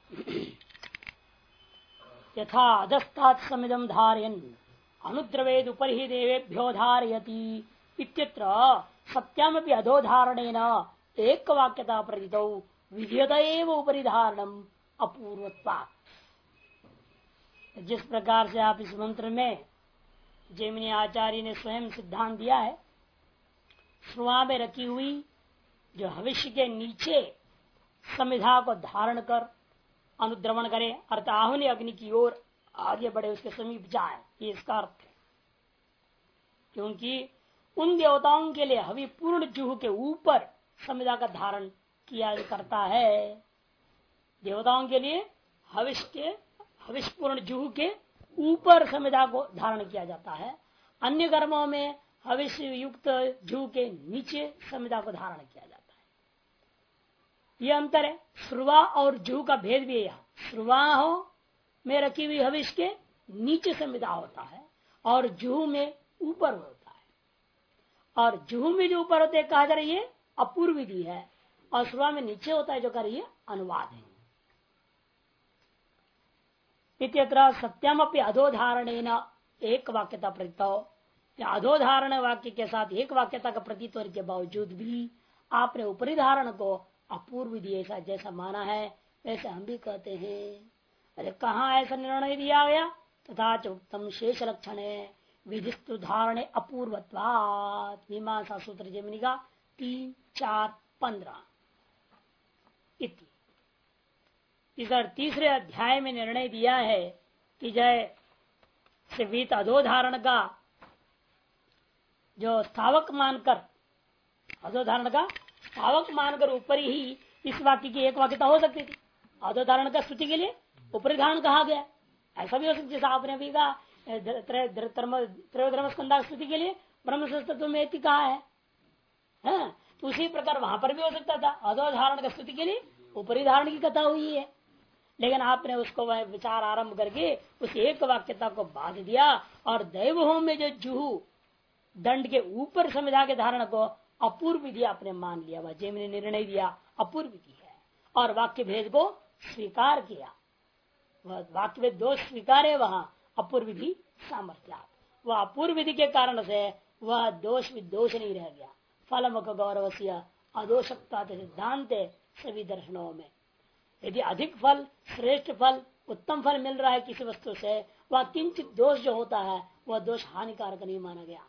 यथा अधस्तात् समिदं धारयन् अनुद्रवेद उपरि देवेभ्यो धारयति इत्यत्र सत्यमपि अधोधारणेन एक वाक्यता प्रतितौ विधेयत एव उपरि धारणम अपूर्वत्वात्। जिस प्रकार से आप इस मंत्र में जैमिनी आचार्य ने स्वयं सिद्धांत दिया है, श्रुआ में रखी हुई जो भविष्य के नीचे समिधा को धारण कर अनुद्रवण करे, अर्थ आहुनि अग्नि की ओर आगे बढ़े, उसके समीप जाए, ये इसका अर्थ है। क्योंकि उन देवताओं के लिए हवि पूर्ण जुह के ऊपर समिधा का धारण किया करता है। देवताओं के लिए हविष पूर्ण जुह के ऊपर समिधा को धारण किया जाता है। अन्य कर्मों में हविष युक्त जुह के नीचे समिधा को धारण किया जाता है। यह अंतर है। श्रुवा और जुह का भेद भी है। श्रुवा हो में रखी हुई हविष के नीचे समिधा होता है और जुह में ऊपर होता है। और जुह में जो ऊपर होते कहा जा रही है अपूर्व विधि है, और श्रुवा में नीचे होता है जो कह रही है अनुवाद है। इत्यत्र सत्यमपि अधोधारणेन एक वाक्यता प्रतीत। अधोधारण वाक्य के साथ एक वाक्यता का प्रतीत होने के बावजूद भी आपने ऊपरी धारण को अपूर्व विधि ऐसा जैसा माना है वैसे हम भी कहते हैं। अरे कहाँ ऐसा निर्णय दिया गया? तथा उत्तम शेष लक्षण है विधिस्तु धारणे अपूर्वत्वात्। मीमांसा सूत्र जैमिनी का 3, 4, 15 इस तीसरे अध्याय में निर्णय दिया है कि जय वित अधोधारण का जो स्थावक मानकर, अधोधारण का स्थावक मानकर ऊपर ही इस वाक्य की एक वाक्यता हो सकती थी। अधोधारण का स्तुति के लिए ऊपरी धारण कहा गया, ऐसा भी हो सकता जैसा आपने अभी कहा त्रयोधर्म स्कंधा स्तुति के लिए ब्रह्म तत्व में कहा है। तो उसी प्रकार वहां पर भी हो सकता था। अधोधारण का स्तुति के लिए ऊपरी धारण की कथा हुई है, लेकिन आपने उसको वह विचार आरंभ करके उस एक वाक्यता को बांध दिया और दैवहोम में जो जुहू दंड के ऊपर समिधा के धारण को अपूर्व विधि आपने मान लिया। वह जैमिनी ने निर्णय दिया अपूर्व विधि है और वाक्य भेद को स्वीकार किया। वह वाक्य भेद दोष स्वीकार है, वहां अपूर्व विधि सामर्थ्य। वह अपूर्व विधि के कारण से वह दोष विदोष नहीं रह गया। फलमुख गौरव से अदोषकता सिद्धांत सभी दर्शनों में यदि अधिक फल, श्रेष्ठ फल, उत्तम फल मिल रहा है किसी वस्तु से, वह किंचित दोष जो होता है वह दोष हानिकारक नहीं माना गया।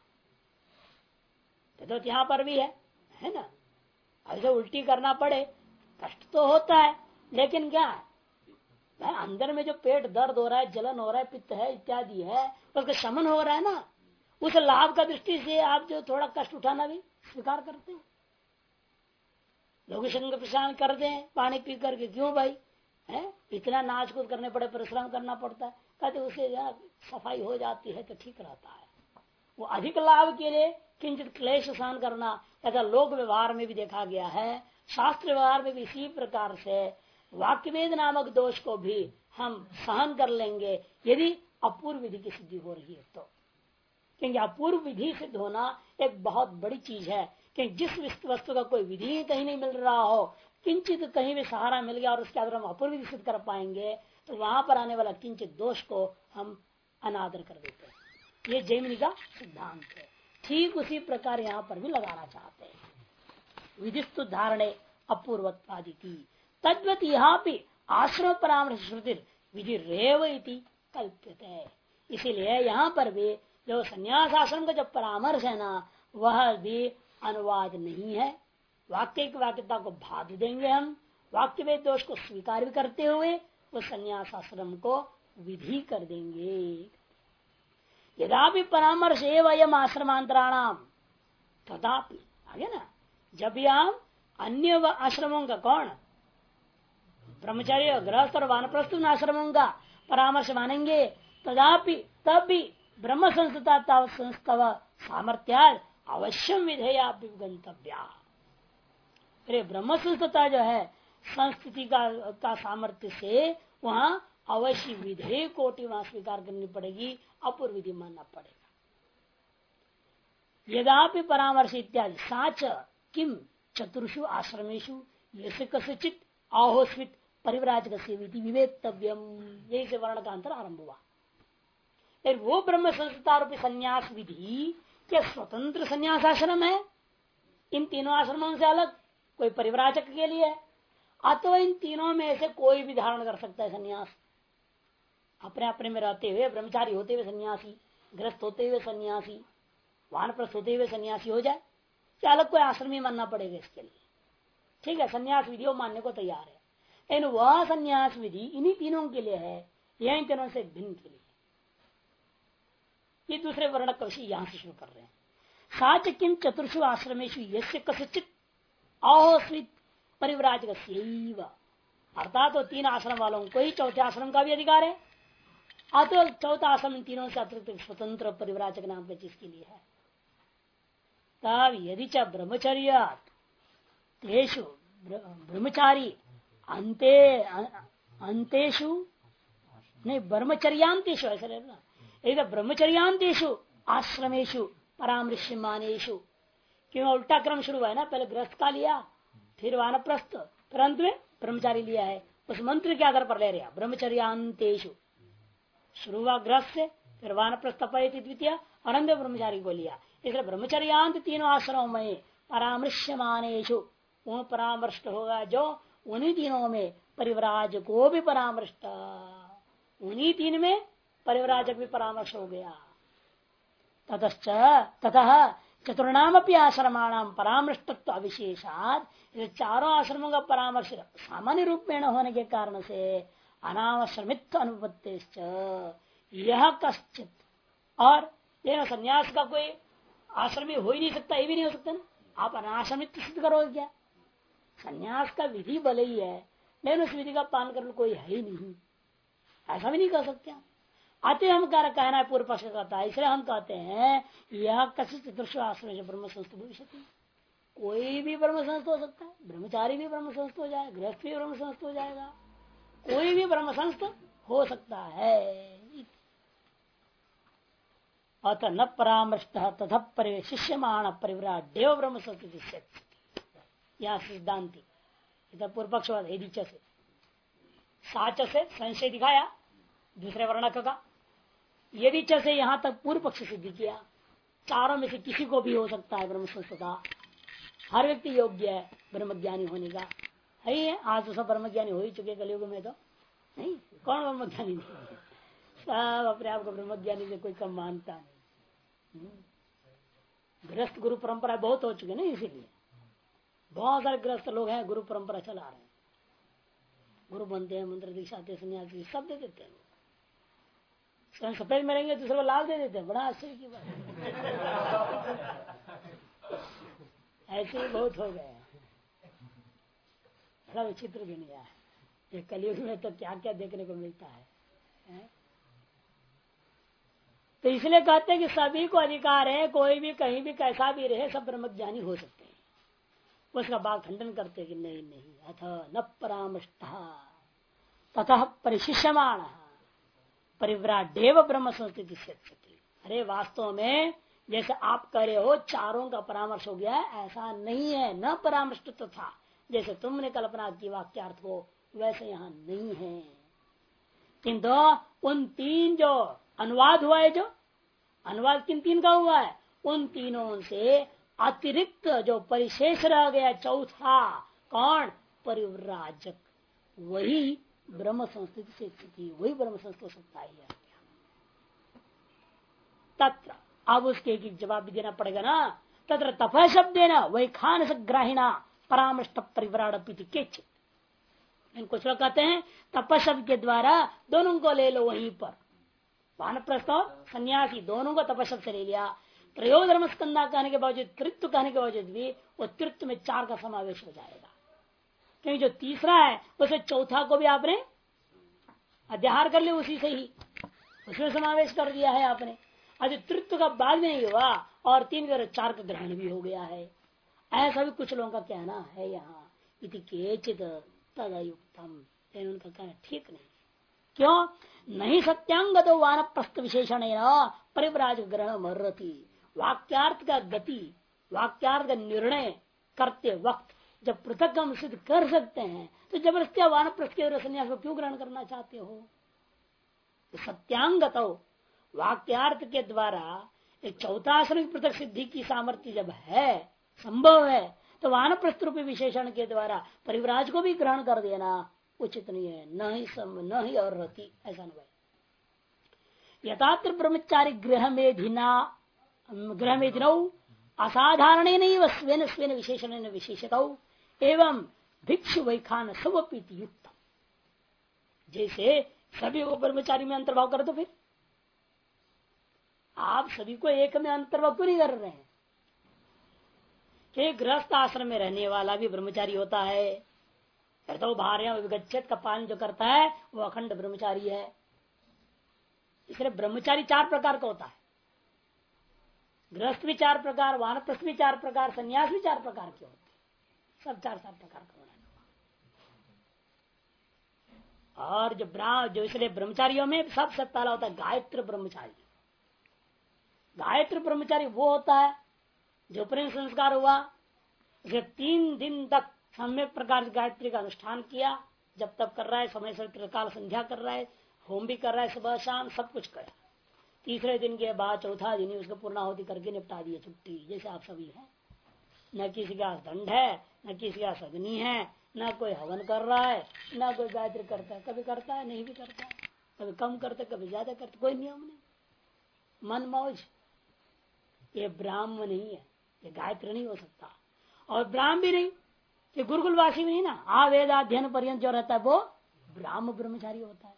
तो यहाँ पर भी है ना। ऐसे उल्टी करना पड़े कष्ट तो होता है, लेकिन क्या है अंदर में जो पेट दर्द हो रहा है, जलन हो रहा है, पित्त है इत्यादि है, उसका शमन हो रहा है ना। उस लाभ का दृष्टि से आप जो थोड़ा कष्ट उठाना भी स्वीकार करते हैं। लोग शंग प्रशांत करते हैं पानी पी करके, क्यों भाई है इतना नाच कूद करने पड़े, परिश्रम करना पड़ता है। कहते उसे सफाई हो जाती है तो ठीक रहता है। वो अधिक लाभ के लिए किंचित क्लेश सहन करना, ऐसा लोक व्यवहार में भी देखा गया है। शास्त्र व्यवहार में भी इसी प्रकार से वाक्यवेद नामक दोष को भी हम सहन कर लेंगे यदि अपूर्व विधि की सिद्धि हो रही है तो। क्योंकि अपूर्व विधि सिद्ध होना एक बहुत बड़ी चीज है कि जिस वस्तु का कोई विधि कहीं नहीं मिल रहा हो, किंचित कहीं भी सहारा मिल गया और उसके आधार हम अपूर्व विधि सिद्ध कर पाएंगे तो वहां पर आने वाला किंचित दोष को हम अनादर कर देते हैं। ये जैमिनी का सिद्धांत है। ठीक उसी प्रकार यहाँ पर भी लगाना चाहते हैं। विधिस्तु धारणे अपूर्वत्वादि की तद्वत यहाँ भी आश्रम परामर्श श्रुति विधि रेव इति कल्पित है। इसीलिए यहाँ पर भी जो संन्यास आश्रम का जो परामर्श है ना, वह भी अनुवाद नहीं है। वाक्य की वाक्यता को बाध देंगे हम, वाक्य में दोष को स्वीकार भी करते हुए वो संन्यास आश्रम को विधि कर देंगे। यदापि परामर्श एवं आश्रमांतराणाम तथापि आगे ना, जब भी हम अन्य आश्रमों का कौन ब्रह्मचर्य गृहस्थ और वानप्रस्थ आश्रमों का परामर्श मानेंगे, तदापि तब भी ब्रह्म संस्थता संस्तव सामर्थ्या अवश्यम विधेया गंतव्या। अरे ब्रह्म संस्थता जो है संस्कृति का सामर्थ्य से वहां अवश्य विधेय कोटि वहां स्वीकार करनी पड़ेगी, अपूर्व विधि मानना पड़ेगा। यदापि परामर्श इत्यादि साच किम चतुर्षु आश्रमेशु यस्य कस्यचित् आहोस्वित परिव्राजक से विवेक्तव्यम, यही से वर्ण का अंतर आरंभ हुआ। फिर वो ब्रह्म संस्था रूपी संन्यास विधि क्या स्वतंत्र संन्यास आश्रम है इन तीनों आश्रमों से अलग, कोई परिव्राजक के लिए है, अथवा इन तीनों में से कोई भी धारण कर सकता है संन्यास? अपने अपने में रहते हुए ब्रह्मचारी होते हुए सन्यासी, ग्रस्त होते हुए सन्यासी, वानप्रस्थ होते हुए सन्यासी हो जाए, क्या अलग कोई आश्रम ही मानना पड़ेगा इसके लिए? ठीक है, सन्यास विधि मानने को तैयार है, लेकिन वह सन्यास विधि इन्हीं तीनों के लिए है या इन तीनों से भिन्न के लिए? ये दूसरे वर्ण का विषय यहां से शुरू कर रहे हैं। साच किम चतुर्षु आश्रमेशु यस्य कस्यचित् आहोस्वित परिव्राजक, अर्थात तो तीन आश्रम वालों को ही चौथे आश्रम का भी अधिकार है, अतो चौथा आश्रम इन तीनों से अतिरिक्त स्वतंत्र परिव्राजक नाम पे जिसके लिए है। तब यदि च ब्रह्मचर्य तेषु ब्रह्मचारी अंतेषु नहीं ब्रह्मचर्यांतेषु ऐसा रहना, एक ब्रह्मचर्यांतेषु आश्रमेशु परामृश्यमानेषु, क्यों उल्टा क्रम शुरू हुआ है ना, पहले गृहस्थ का लिया फिर वानप्रस्थ फिर अंत में ब्रह्मचारी लिया है, उस मंत्र के आधार पर ले रहा ब्रह्मचर्यांतेषु, शुरू हुआ गृहस्थ से फिर वानप्रस्थ द्वितीय और अंत ब्रह्मचारी को लिया, इसलिए ब्रह्मचर्यांत तीनों आश्रमों में परामृश्यमानेषु वो परामृष्ट होगा जो उन्हीं तीनों में परिव्राज को भी परामृष्ट, उन्हीं तीन में परिव्राजक भी परामर्श हो गया। ततः चतुर्णाम आश्रमाणाम परामृष्टत्व अविशेषात, चारों आश्रमों का परामर्श सामान्य रूप में न होने के कारण से अनाश्रमित्व अनुपत्ति यह कश्चित, और यह संन्यास का कोई आश्रमी हो ही नहीं सकता, ये भी नहीं हो सकता ना, आप अनाश्रमित्व सिद्ध करोगे क्या? संन्यास का विधि भले ही है लेकिन उस विधि का पालन करने कोई है ही नहीं, ऐसा भी नहीं कर सकते। अतः हम कहना है पूर्व पक्ष कहता है, इसलिए हम कहते हैं यह कश्चित चतुर्षु आश्रम ब्रह्म संस्थ भविष्य, कोई भी ब्रह्म संस्थ हो सकता है, ब्रह्मचारी भी ब्रह्म संस्थ हो जाए, गृहस्थ भी ब्रह्म संस्थ हो जाएगा, कोई भी ब्रह्म संस्थ हो सकता है। अतः न परामृष्ट तथा परिशिष्यमाण परिव्राट देव ब्रह्म संस्कृति, यह सिद्धांति इधर पूर्व पक्षवाद से साच से संशय दिखाया दूसरे वर्णक का, यदि च से यहां तक पूर्व पक्ष सिद्ध किया, चारों में से किसी को भी हो सकता है ब्रह्म संस्था, हर व्यक्ति योग्य है ब्रह्मज्ञानी होने का, है ही है। आज तो सब ब्रह्मज्ञानी हो ही चुके कलयुग में, तो नहीं कौन ब्रह्मज्ञानी नहीं है, सब अपने आप को ब्रह्मज्ञानी से कोई कम मानता नहीं। गृहस्थ गुरु परंपरा बहुत हो चुके ना, इसीलिए बहुत सारे गृहस्थ लोग हैं गुरु परंपरा चला रहे हैं, गुरु बनते हैं, मंत्र दीक्षा सन्यासी सब दे देते हैं, सफेद में रहेंगे दूसरे को लाल दे देते हैं, बड़ा आश्चर्य की बात ऐसे ही बहुत हो गए, बड़ा विचित्र दुनिया है ये कलयुग में, तो क्या क्या देखने को मिलता है। तो इसलिए कहते हैं कि सभी को अधिकार है, कोई भी कहीं भी कैसा भी रहे, सब ब्रह्मज्ञानी हो सकते हैं। उसका बात खंडन करते कि नहीं नहीं, अथ न परामृष्ट ततः परिशिष्यमाण परिव्राट देव ब्रह्म संस्कृति से। अरे वास्तव में जैसे आप कह रहे हो चारों का परामर्श हो गया, ऐसा नहीं है, न परामृष्ट तो था, जैसे तुमने कल्पना की वाक्यार्थ को वैसे यहाँ नहीं है। किंतु उन तीन जो अनुवाद हुआ है, जो अनुवाद किन तीन का हुआ है, उन तीनों से अतिरिक्त जो परिशेष रह गया चौथा, कौन? परिव्राजक, वही ब्रह्म संस्कृति से स्थिति, वही ब्रह्म संस्कृत हो सकता है। तत्र अब उसके एक जवाब भी देना पड़ेगा ना, तत्र तप शब्द न वही खान से ग्राहिणा परामृष्ट परिव्राट केचित, कुछ लोग कहते हैं तप शब्द के द्वारा दोनों को ले लो, वहीं पर वानप्रस्थ और सन्यासी दोनों को तप शब्द से ले लिया, त्रयो धर्म स्कंदा कहने के बावजूद, त्रित्व कहने के बावजूद भी वो त्रित्व में चार का समावेश हो जाएगा, क्योंकि जो तीसरा है उसे चौथा को भी आपने अध्याहार कर लिया, उसी से ही उसमें समावेश कर दिया है आपने। आज त्रित्व का बाद में नहीं हुआ और तीन का चार का ग्रहण भी हो गया है, ऐसा भी कुछ लोगों का कहना है यहाँ। इति केचित तदयुक्तम, उनका कहना ठीक नहीं। क्यों? नहीं सत्यांग तो वानप्रस्थ विशेषण परिव्राज ग्रहण मर्रति, वाक्यार्थ का गति, वाक्यार्थ का निर्णय करते वक्त जब पृथक हम सिद्ध कर सकते हैं तो जबरदस्ती वानप्रस्थ के संन्यास को क्यों ग्रहण करना चाहते हो? तो सत्यांगत वाक्यार्थ के द्वारा एक चौथा आश्रम की पृथक सिद्धि की सामर्थ्य जब है, संभव है, तो वानप्रस्थ रूपी विशेषण के द्वारा परिव्राज को भी ग्रहण कर देना उचित नहीं है, न ही और रहती ऐसा नहीं। यथात्र ब्रह्मचारी गृह में असाधारण नहीं स्वेन स्वेन विशेषण विशेषता एवं भिक्षु वैखान स्वपीति युक्त। जैसे सभी को ब्रह्मचारी में अंतर्भाव कर दो, फिर आप सभी को एक में अंतर्भाव क्यों नहीं कर रहे हैं? कि गृहस्थ आश्रम में रहने वाला भी ब्रह्मचारी होता है, फिर तो भार्या विगच्छेद का पालन जो करता है वो अखंड ब्रह्मचारी है। इसलिए ब्रह्मचारी 4 प्रकार का होता है, गृहस्थ भी 4 प्रकार, वानप्रस्थ भी 4 प्रकार, संन्यास भी 4 प्रकार के होते हैं, सब 4 प्रकार का होना। और जो इसलिए ब्रह्मचारियों में सबसे पहला होता है गायत्री ब्रह्मचारी। गायत्री ब्रह्मचारी वो होता है जो प्रेम संस्कार हुआ, उसे 3 दिन तक सम्यक प्रकार से गायत्री का अनुष्ठान किया, जब तक कर रहा है, समय से त्रिकाल संध्या कर रहा है, होम भी कर रहा है, सुबह शाम सब कुछ करा। तीसरे दिन के बाद चौथा दिन ही उसको पूर्णाहुति करके निपटा दिए, छुट्टी, जैसे आप सभी हैं। न किसी का दंड है, न किसी का सगनी है, न कोई हवन कर रहा है, न कोई गायत्री करता है। कभी करता है, नहीं भी करता है, कभी कम करते, कभी ज्यादा करते, कोई नियम नहीं, मन मौज। ये ब्राह्मण नहीं है, ये गायत्री नहीं हो सकता। और ब्राह्मण भी नहीं, ये गुरुकुलवासी भी नहीं ना, वेदाध्ययन पर्यंत जो रहता है वो ब्राह्म ब्रह्मचारी होता है।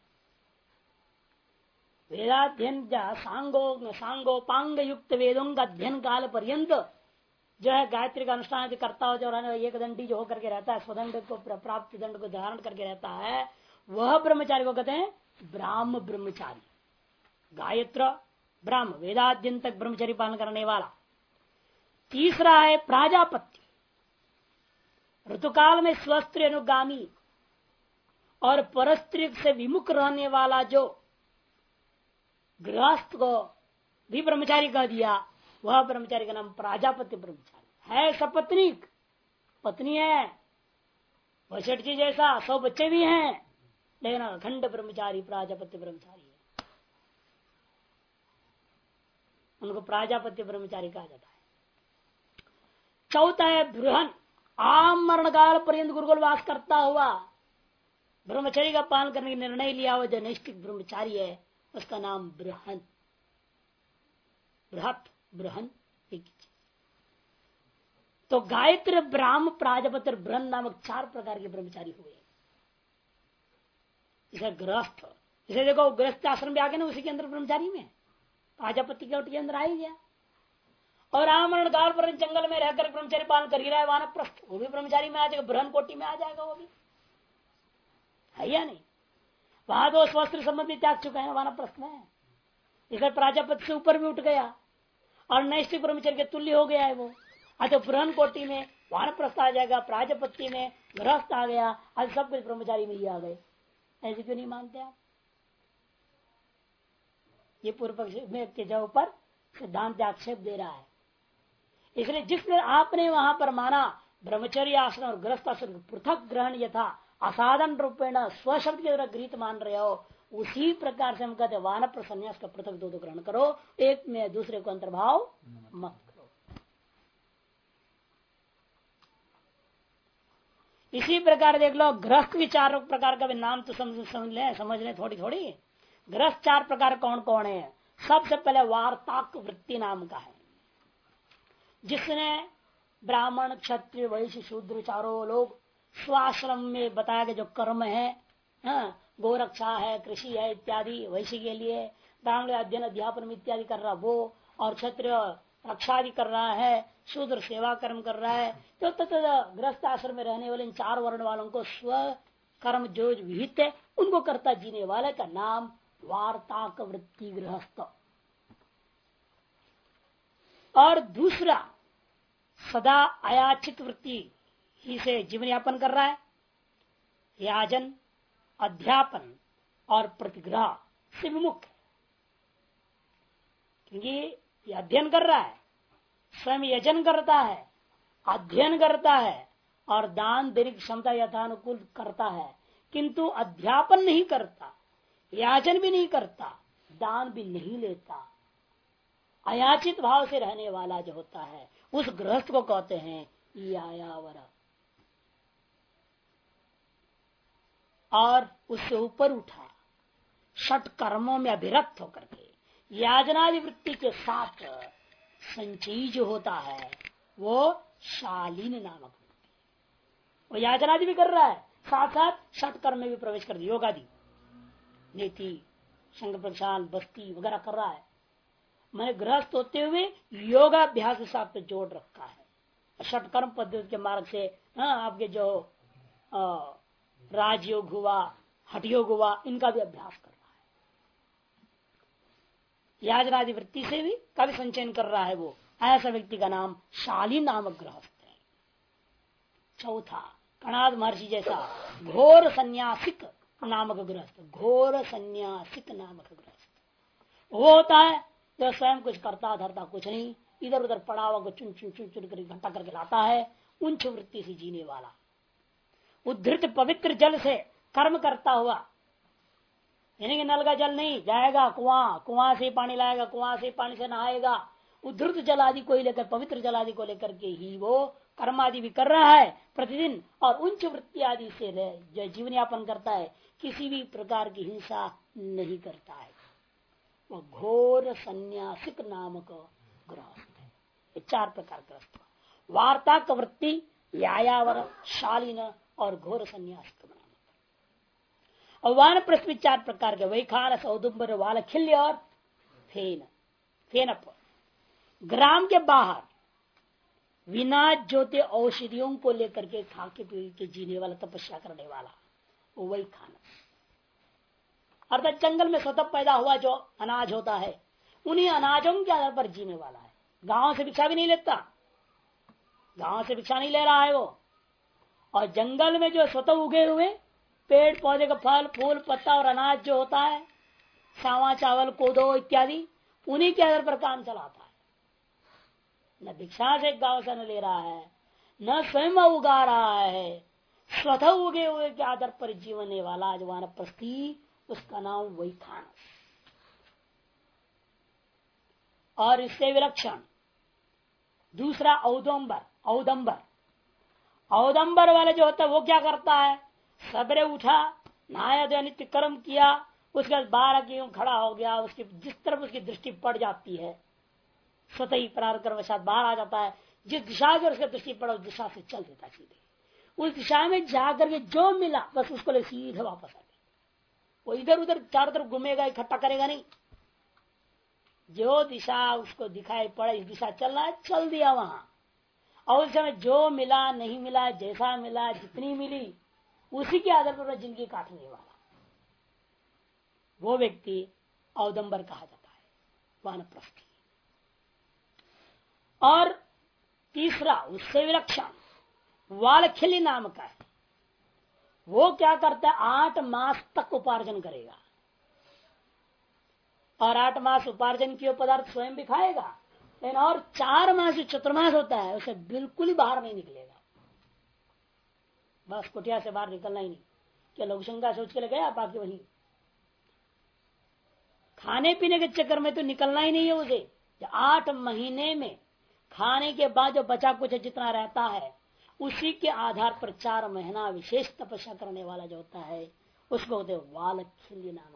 वेदाध्ययन सांगोपांग युक्त वेदों का अध्ययन काल पर्यंत जो है गायत्री का अनुष्ठान करता हो, जो एक दंडी जो होकर के रहता है, स्वदंड को प्राप्त दंड को धारण करके रहता है, वह ब्रह्मचारी को कहते हैं ब्राह्म ब्रह्मचारी। गायत्र ब्राह्म, वेदाध्ययन तक ब्रह्मचारी पालन करने वाला। तीसरा है प्राजापत्य, ऋतुकाल में स्वस्त्री अनुगामी और परस्त्री से विमुख रहने वाला, जो गृहस्थ को भी ब्रह्मचारी कह दिया, वह ब्रह्मचारी का नाम प्राजापत्य ब्रह्मचारी है। सपत्नीक, पत्नी है, वशिष्ठ जी जैसा 100 बच्चे भी हैं, लेकिन अखंड ब्रह्मचारी प्राजापत्य ब्रह्मचारी है, उनको प्राजापत्य ब्रह्मचारी कहा जाता है। चौथा है बृहन, आम मरण काल पर्यंत गुरुकुल वास करता हुआ ब्रह्मचर्य का पालन करने का निर्णय लिया हुआ जो नैष्ठिक ब्रह्मचारी है, उसका नाम बृहन, बृहत बृहन। तो गायत्री, ब्राह्म, प्राजापत्य, बृहन नामक 4 प्रकार के ब्रह्मचारी हुए। इसे गृहस्थ, इसे देखो गृहस्थ आश्रम भी आ गया ना, उसी के अंदर ब्रह्मचारी में प्राजापत्य के अंदर आ ही गया। और आमरण काल पर जंगल में रहकर ब्रह्मचारी पालन कर ही रहा है वानप्रस्थ, वो भी ब्रह्मचारी में आ जाएगा, बृहन कोटि में आ जाएगा, वो भी है या नहीं। वहां तो स्वस्त्र संबंधी त्याग चुका है वानप्रस्थ में, इसे प्राजापत्य से ऊपर भी उठ गया और नैष्ठिक ब्रह्मचर्य के तुल्य हो गया है वो। आज तो बृहन कोटि में वानप्रस्थ आ जाएगा, प्राजापत्य में गृहस्थ आ गया, आज सब कुछ ब्रह्मचारी में ही आ गए। ऐसे क्यों नहीं मानते आप? ये पूर्व पक्ष के ऊपर सिद्धांत आक्षेप दे रहा है। इसलिए जिसने आपने वहां पर माना ब्रह्मचर्य आश्रम और गृहस्थ आश्रम पृथक ग्रहण यथा असाधन रूपेण स्वशब्द के द्वारा गृहित मान रहे हो, उसी प्रकार से हम कहते हैं वानप्रस्थ संन्यास का पृथक दो ग्रहण करो, एक में दूसरे को अंतर्भाव मत करो। इसी प्रकार देख लो, गृहस्थ भी 4 प्रकार का भी नाम तो समझ ले थोड़ी थोड़ी। गृहस्थ 4 प्रकार कौन कौन है? सबसे पहले वार्ताक वृत्ति नाम का है, जिसने ब्राह्मण क्षत्रिय वैश्य शूद्र चारों लोग स्वाश्रम में बताया गया जो कर्म है, गोरक्षा है, कृषि है इत्यादि वैश्य के लिए, ब्राह्मण अध्ययन अध्यापन इत्यादि कर रहा वो, और क्षत्रिय रक्षा भी कर रहा है, शूद्र सेवा कर्म कर रहा है। तो गृहस्थ आश्रम में रहने वाले इन 4 वर्ण वालों को स्व कर्म जो विहित है उनको करता जीने वाले का नाम वार्ताक वृत्ति गृहस्थ। और दूसरा सदा अयाचित वृत्ति ही से जीवन यापन कर रहा है, याजन अध्यापन और प्रतिग्रह से विमुख है, क्योंकि ये अध्ययन कर रहा है, स्वयं यजन करता है, अध्ययन करता है और दान देने की क्षमता यथानुकूल करता है, किंतु अध्यापन नहीं करता, याचन भी नहीं करता, दान भी नहीं लेता, अयाचित भाव से रहने वाला जो होता है उस गृहस्थ को कहते हैं यायावर। और उससे ऊपर उठा षट कर्मों में अभिरक्त होकर के याचनादि वृत्ति के साथ संचयी जो होता है वो शालीन नामक वृत्ति। वो याचनादि भी कर रहा है, साथ साथ षट कर्म में भी प्रवेश कर दिया, योगादि नीति संग प्रक्षाल बस्ती वगैरह कर रहा है। मैंने गृहस्थ होते हुए योगाभ्यास के साथ तो जोड़ रखा है। षटकर्म पद्धति के मार्ग से आपके जो राजयोग हुआ, हठयोग हुआ, इनका भी अभ्यास कर रहा है। याजनादि वृत्ति से भी का भी संचयन कर रहा है वो। ऐसा व्यक्ति का नाम शाली नामक गृहस्थ है। चौथा, कणाद महर्षि जैसा घोर संन्यासिक नामक गृहस्थ। घोर संन्यासिक नामक गृहस्थ वो होता है जो स्वयं कुछ करता धरता कुछ नहीं, इधर उधर पड़ा हुआ को चुन चुन चुन चुन कर इकट्ठा करके लाता है, उच्च वृत्ति से जीने वाला। उद्धृत पवित्र जल से कर्म करता हुआ, यानी कि नल का जल नहीं जाएगा, कुआं से पानी लाएगा, कुआं से पानी से नहाएगा, उद्धृत जल आदि को ही लेकर, पवित्र जल आदि को लेकर के ही वो कर्म आदि भी कर रहा है प्रतिदिन, और उच्च वृत्ति आदि से जो जीवन यापन करता है, किसी भी प्रकार की हिंसा नहीं करता है। वो घोर संन्यासिक नामक गृहस्थ है। ये चार प्रकार ग्रस्त। वार्ता का वृत्ति, यायावर, शालीन और घोर संन्यासिक नामक। और वानप्रस्थ चार प्रकार के, वैखान, औदुंबर, वालखिल्य और फेनप। ग्राम के बाहर विना ज्योति औषधियों को लेकर के खा के पी के जीने वाला, तपस्या करने वाला, वो वैखान। अर्थात जंगल में स्वतः पैदा हुआ जो अनाज होता है, उन्हीं अनाजों के आधार पर जीने वाला है। गांव से भिक्षा भी नहीं लेता, गांव से भिक्षा नहीं ले रहा है वो। और जंगल में जो स्वतः उगे हुए पेड़ पौधे का फल फूल पत्ता और अनाज जो होता है, सावा चावल कोदो इत्यादि, उन्हीं के आधार पर काम चलाता है। न भिक्षा से गांव से न ले रहा है, न स्वयं उगा रहा है, स्वतः उगे हुए के आधार पर जीवने वाला जो वानप्रस्थी, उसका नाम वैखान। और इससे विलक्षण दूसरा औदंबर। औदंबर वाले जो होता है वो क्या करता है, सबरे उठा, नहाया धोया, नित्य कर्म किया, उसके बाद 12 की खड़ा हो गया, उसकी जिस तरफ उसकी दृष्टि पड़ जाती है, स्वतः ही प्रारकर्मवशात बाहर आ जाता है, जिस दिशा से उसकी दृष्टि पड़ा उस दिशा से चल देता सीधे, उस दिशा में जाकर के जो मिला बस उसको ले सीधे वापस आ गया। वो इधर उधर चारों तरफ घूमेगा, इकट्ठा करेगा नहीं, जो दिशा उसको दिखाई पड़े इस दिशा चलना है, चल दिया वहां। और उस समय जो मिला नहीं मिला, जैसा मिला, जितनी मिली, उसी के आधार पर जिंदगी काटने वाला वो व्यक्ति औदंबर कहा जाता है, वानप्रस्थी। और तीसरा उससे विलक्षण वालखिल्य नाम का है। वो क्या करता है, 8 मास तक उपार्जन करेगा, और 8 मास उपार्जन किए पदार्थ स्वयं भी खाएगा, लेकिन और 4 मास जो चतुर्मास होता है उसे बिल्कुल ही बाहर नहीं निकलेगा। बस कुटिया से बाहर निकलना ही नहीं, क्या लोग शंका सोच के लगे, बाकी वही खाने पीने के चक्कर में तो निकलना ही नहीं है उसे। 8 महीने में खाने के बाद जो बचा कुछ जितना रहता है, उसी के आधार पर 4 महीना विशेष तपस्या करने वाला जो होता है उसको होते वालखिल्य नामक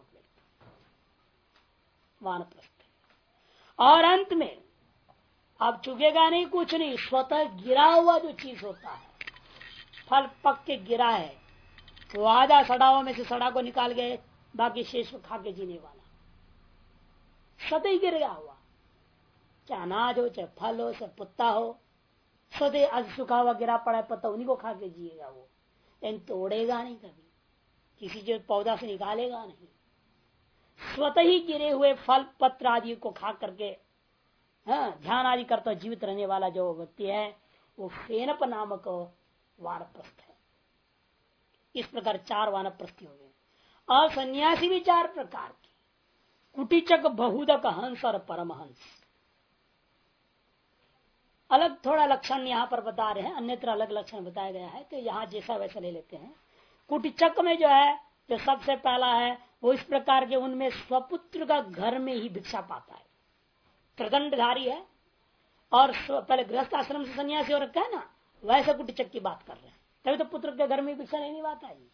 वानप्रस्थ। और अंत में अब चुकेगा नहीं, कुछ नहीं, स्वतः गिरा हुआ जो चीज होता है, फल पक के गिरा है, वो आधा सड़ा हुआ में से सड़ा को निकाल गए, बाकी शेष को खा के जीने वाला, स्वतः ही गिर गया हुआ, चाहे अनाज हो, चाहे फल हो, चाहे पत्ता हो, स्वतः आज सूखा हुआ गिरा पड़ा है पत्ता, उन्हीं को खा के जिएगा वो, लेकिन तोड़ेगा नहीं कभी, किसी जो पौधा से निकालेगा नहीं, स्वतः ही गिरे हुए फल पत्र आदि को खा करके ध्यान आदि करता जीवित रहने वाला जो व्यक्ति है वो फेनप नामक वानप्रस्थ है। इस प्रकार 4 वानप्रस्थी हो गए। और सन्यासी भी 4 प्रकार के, कुटिचक, बहुदक, हंस और परमहंस। अलग थोड़ा लक्षण यहाँ पर बता रहे हैं, अन्यत्र अलग लक्षण बताया गया है, तो यहाँ जैसा वैसा ले लेते हैं। कुटीचक में जो है, जो सबसे पहला है, वो इस प्रकार के उनमें स्वपुत्र का घर में ही भिक्षा पाता है, त्रिदंडधारी है, और पहले गृहस्थ आश्रम से सन्यासी हो रखा है ना, वैसे कुटीचक की बात कर रहे हैं। तभी तो पुत्र के घर में भिक्षा नहीं पाता है।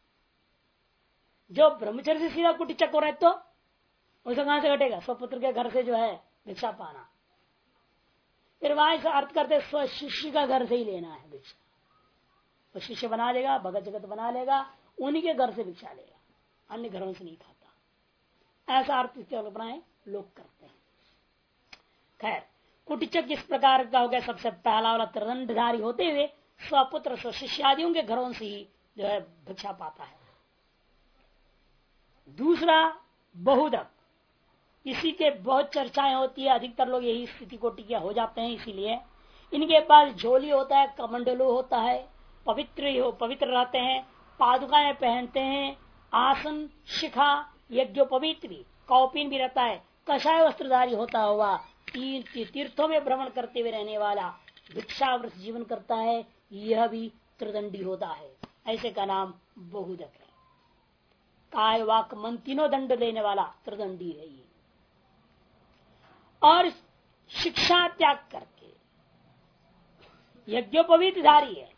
जो ब्रह्मचर्य से सीधा कुटीचक हो रहे तो उसे कहां से घटेगा? स्वपुत्र के घर से जो है भिक्षा पाना। फिर वहां से अर्थ करते स्व शिष्य का घर से ही लेना है भिक्षा। वो शिष्य बना देगा, भगत जगत बना लेगा, उन्हीं के घर से भिक्षा लेगा, अन्य घरों से नहीं खाता। ऐसा अर्थ की कल्पनाएं लोग करते हैं। खैर, कुटीचक इस प्रकार का हो गया, सबसे पहला वाला त्रिदंडधारी होते हुए स्वपुत्र स्व शिष्यादियों के घरों से ही जो है भिक्षा पाता है। दूसरा बहुदक, इसी के बहुत चर्चाएं होती है, अधिकतर लोग यही स्थिति को टिकिया हो जाते हैं। इसीलिए इनके पास झोली होता है, कमंडलू होता है, पवित्र रहते हैं, पादुकाएं पहनते हैं, आसन शिखा यज्ञोपवीत कौपिन भी रहता है, कषाय वस्त्रधारी होता हुआ तीर्थों में भ्रमण करते हुए रहने वाला भिक्षाव्रत जीवन करता है, यह भी त्रिदंडी होता है। ऐसे का नाम बहुदक है। काय वाक मन तीनों दंड लेने वाला त्रिदंडी है ये। और शिक्षा त्याग करके यज्ञोपवीतधारी है,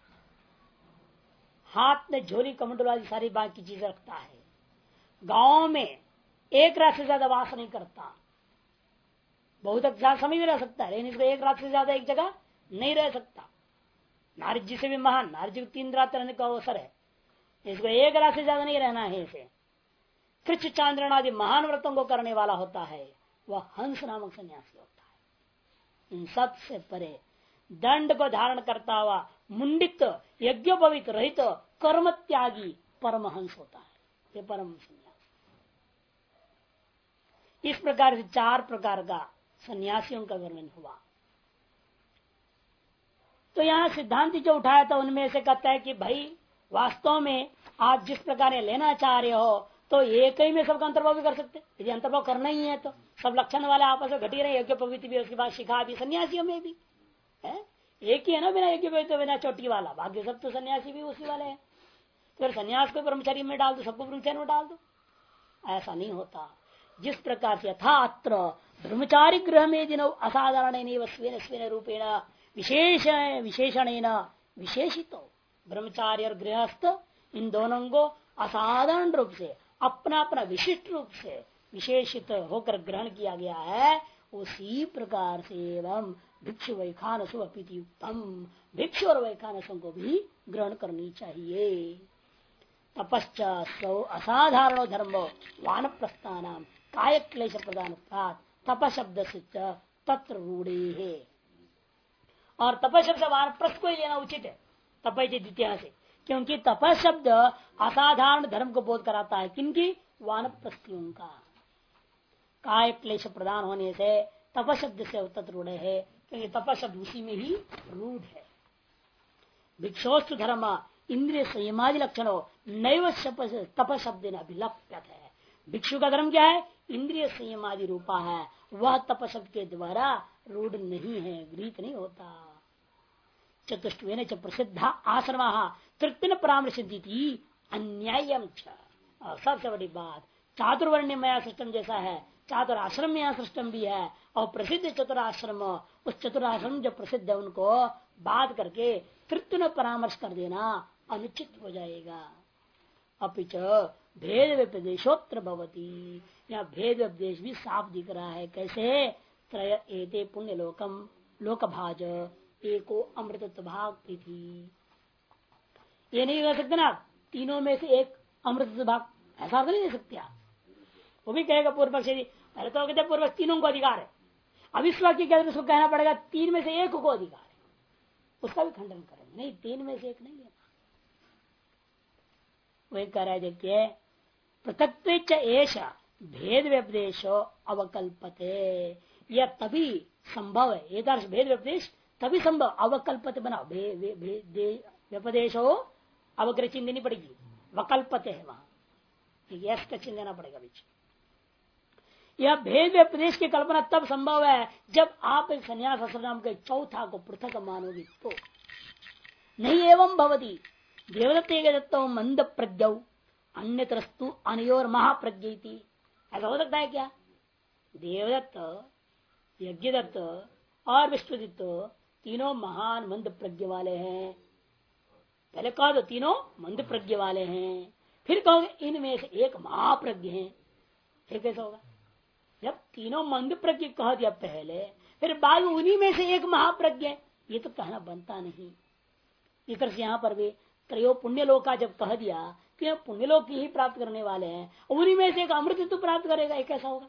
हाथ में झोली कमंडल आदि सारी बाकी चीजें रखता है, गांव में एक रात से ज्यादा वास नहीं करता, बहुत अच्छा समय भी रह सकता है, लेकिन इसको एक रात से ज्यादा एक जगह नहीं रह सकता। नारद जी से भी महान, नारद जी को 3 रात रहने का अवसर है, इसको एक रात से ज्यादा नहीं रहना है। इसे कृष्ण चांद्रण आदि महान व्रतों को करने वाला होता है, वह हंस नामक सन्यासी होता है। इन सब से परे दंड को धारण करता हुआ मुंडित यज्ञोपवीत रहित कर्म त्यागी परमहंस होता है, ये परम सन्यासी। इस प्रकार से 4 प्रकार का सन्यासियों का वर्णन हुआ। तो यहाँ सिद्धांत जो उठाया था उनमें से कहता है कि भाई वास्तव में आप जिस प्रकार लेना चाह रहे हो तो एक ही में सबका अंतर्भाव भी कर सकते। यदि अंतर्भाव करना ही है तो सब लक्षण वाले आपस में घटी रहे, यज्ञ पवित्र भी, उसके बाद शिखा भी, सन्यासियों में भी है एक ही है ना, बिना यज्ञ पवित्र बिना चोटी वाला, बाकी सब तो सन्यासी भी उसी वाले हैं। फिर सन्यास को ब्रह्मचारी में डाल दो, सबको ब्रह्मचारी में डाल दो, ऐसा नहीं होता। जिस प्रकार से यथा अत्र ब्रह्मचारी गृह में जिन असाधारण रूपेण विशेषण विशेषित ब्रह्मचारी और गृहस्थ इन दोनों को असाधारण रूप से अपना अपना विशिष्ट रूप से विशेषित होकर ग्रहण किया गया है। उसी प्रकार से एवं भिक्षु वैखानसु अपीति युक्तम, भिक्षु और वैखानसों को भी ग्रहण करनी चाहिए। तपश्च असाधारण धर्म वानप्रस्थान काय क्लेश प्रदान तप शब्द से तत्र रूढ़े है। और तप शब्द वानप्रस्थ को ही लेना उचित है तपय द्वितीय से, क्योंकि तप शब्द असाधारण धर्म को बोध कराता है। किनकी? वानप्रस्थियों का। काय क्लेश प्रदान होने से तप शब्द से तत्र रूढ़ है, क्योंकि तप शब्द उसी में ही रूढ़ है। भिक्षोस्तु धर्म इंद्रिय संयमादि लक्षणों नैव तप शब्द अभिलप्यत है। भिक्षु का धर्म क्या है? इंद्रिय संयमादि रूपा है, वह तप शब्द के द्वारा रूढ़ नहीं है, गृहीत नहीं होता। चतुष्टवेन च प्रसिद्ध आश्रम तृप्तिन परामर्शि अन्यायम छ। सबसे बड़ी बात, चातुर्वर्ण्यमय सिस्टम जैसा है, चातुर आश्रम में सिस्टम भी है, और प्रसिद्ध चतुराश्रम, उस चतुराश्रम जो प्रसिद्ध है उनको बात करके तृप्ति में परामर्श कर देना अनुचित हो जाएगा। अपिच भेद व्यपदेशोत्र भवती, यहाँ भेद व्यपदेश भी साफ दिख रहा है। कैसे? त्रय एते पुण्य लोकम लोक भाज एको अमृतत्व भाग प्रीति। ये नहीं कर सकते ना, तीनों में से एक अमृतत्व भाग, ऐसा नहीं दे सकते आप। वो भी कहेगा पूर्व पक्ष, पहले तो कहते पूर्व तीनों को अधिकार है, अब इस वाक्य के उसको कहना पड़ेगा 3 में से 1 को अधिकार है, उसका भी खंडन करेंगे। नहीं, 3 में से 1 नहीं लेना। वही कह रहा है, देखिए पृथक् ऐसा भेद व्यपदेशो अवकल्पते, यह तभी संभव है, ये भेद व्यपदेश तभी संभव, अवकल्पते बना व्यपदेश हो, अवग्रह चिन्ह देनी पड़ेगी, वकल्पते है वहां, यश का चिन्ह देना पड़ेगा बीच। यह भेद प्रदेश की कल्पना तब संभव है जब आप एक संन्यास आश्रम के चौथा को पृथक मानोगे तो। नहीं एवं भवती देवदत्त मंद प्रज्ञ अन्यतरस्तु अनयोर महाप्रज्ञ। ऐसा हो सकता है क्या? देवदत्त, यज्ञदत्त और विश्वदत्त तीनों महान मंद प्रज्ञ वाले हैं। पहले कह दो तीनों मंद प्रज्ञ वाले हैं, फिर कहोगे इनमें से एक महाप्रज्ञ है। फिर कैसा होगा? जब तीनों मंद प्रज्ञ कह दिया पहले, फिर बाद में उन्हीं में से एक महाप्रज्ञ है, ये तो कहना बनता नहीं। इस तरह से यहाँ पर भी त्रयो पुण्यलोक का जब कह दिया कि पुण्यलोक की ही प्राप्त करने वाले हैं, उन्हीं में से एक अमृतत्व प्राप्त करेगा, ये कैसा होगा?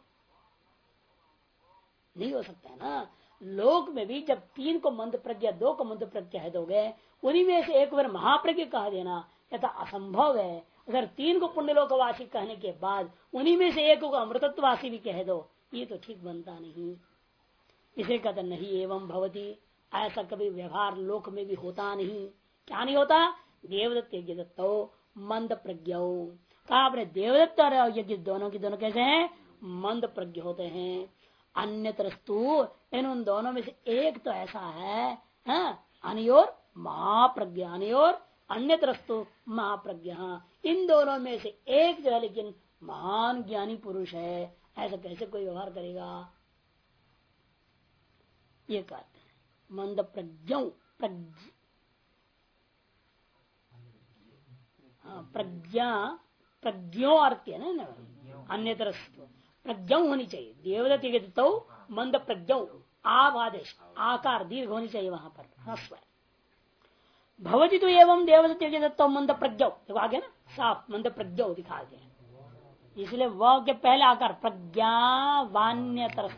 नहीं हो सकता है ना। लोक में भी जब तीन को मंद प्रज्ञा, दो को मंद प्रज्ञा कह दोगे, उन्हीं में से एक बार महाप्रज्ञ कह देना यथा असंभव है। अगर तीन को पुण्यलोकवासी कहने के बाद उन्हीं में से एक को अमृतत्ववासी भी कह दो, ये तो ठीक बनता नहीं। इसे कहते नहीं एवं भवती, ऐसा कभी व्यवहार लोक में भी होता नहीं। क्या नहीं होता? देवदत्त यज्ञदत्तो मंद प्रज्ञो, कहा आपने देवदत्त और यज्ञ दोनों की दोनों कैसे हैं? मंद प्रज्ञ होते हैं। अन्यतरस्तु, इन उन दोनों में से एक तो ऐसा है, अनयोर महाप्रज्ञ, अनयोर अन्यतरस्तु महाप्रज्ञ, इन दोनों में से एक जो है लेकिन महान ज्ञानी पुरुष है। ऐसा कैसे कोई व्यवहार करेगा? ये कहते हैं मंद प्रज्ञ, प्रज्ञा प्रज्ञो अर्थ है ना, अन्यतरस्तु प्रज्ञ होनी चाहिए। देवदत्त तो मंद प्रज्ञ, आप आदेश आकार दीर्घ होनी चाहिए वहां पर ह्रस्व। भवती तो एवं देवदत्त मंद प्रज्ञ, देखो आगे ना साफ मंद प्रज्ञ दिखा दे, इसलिए वह के पहले आकार प्रज्ञा वान्यतर,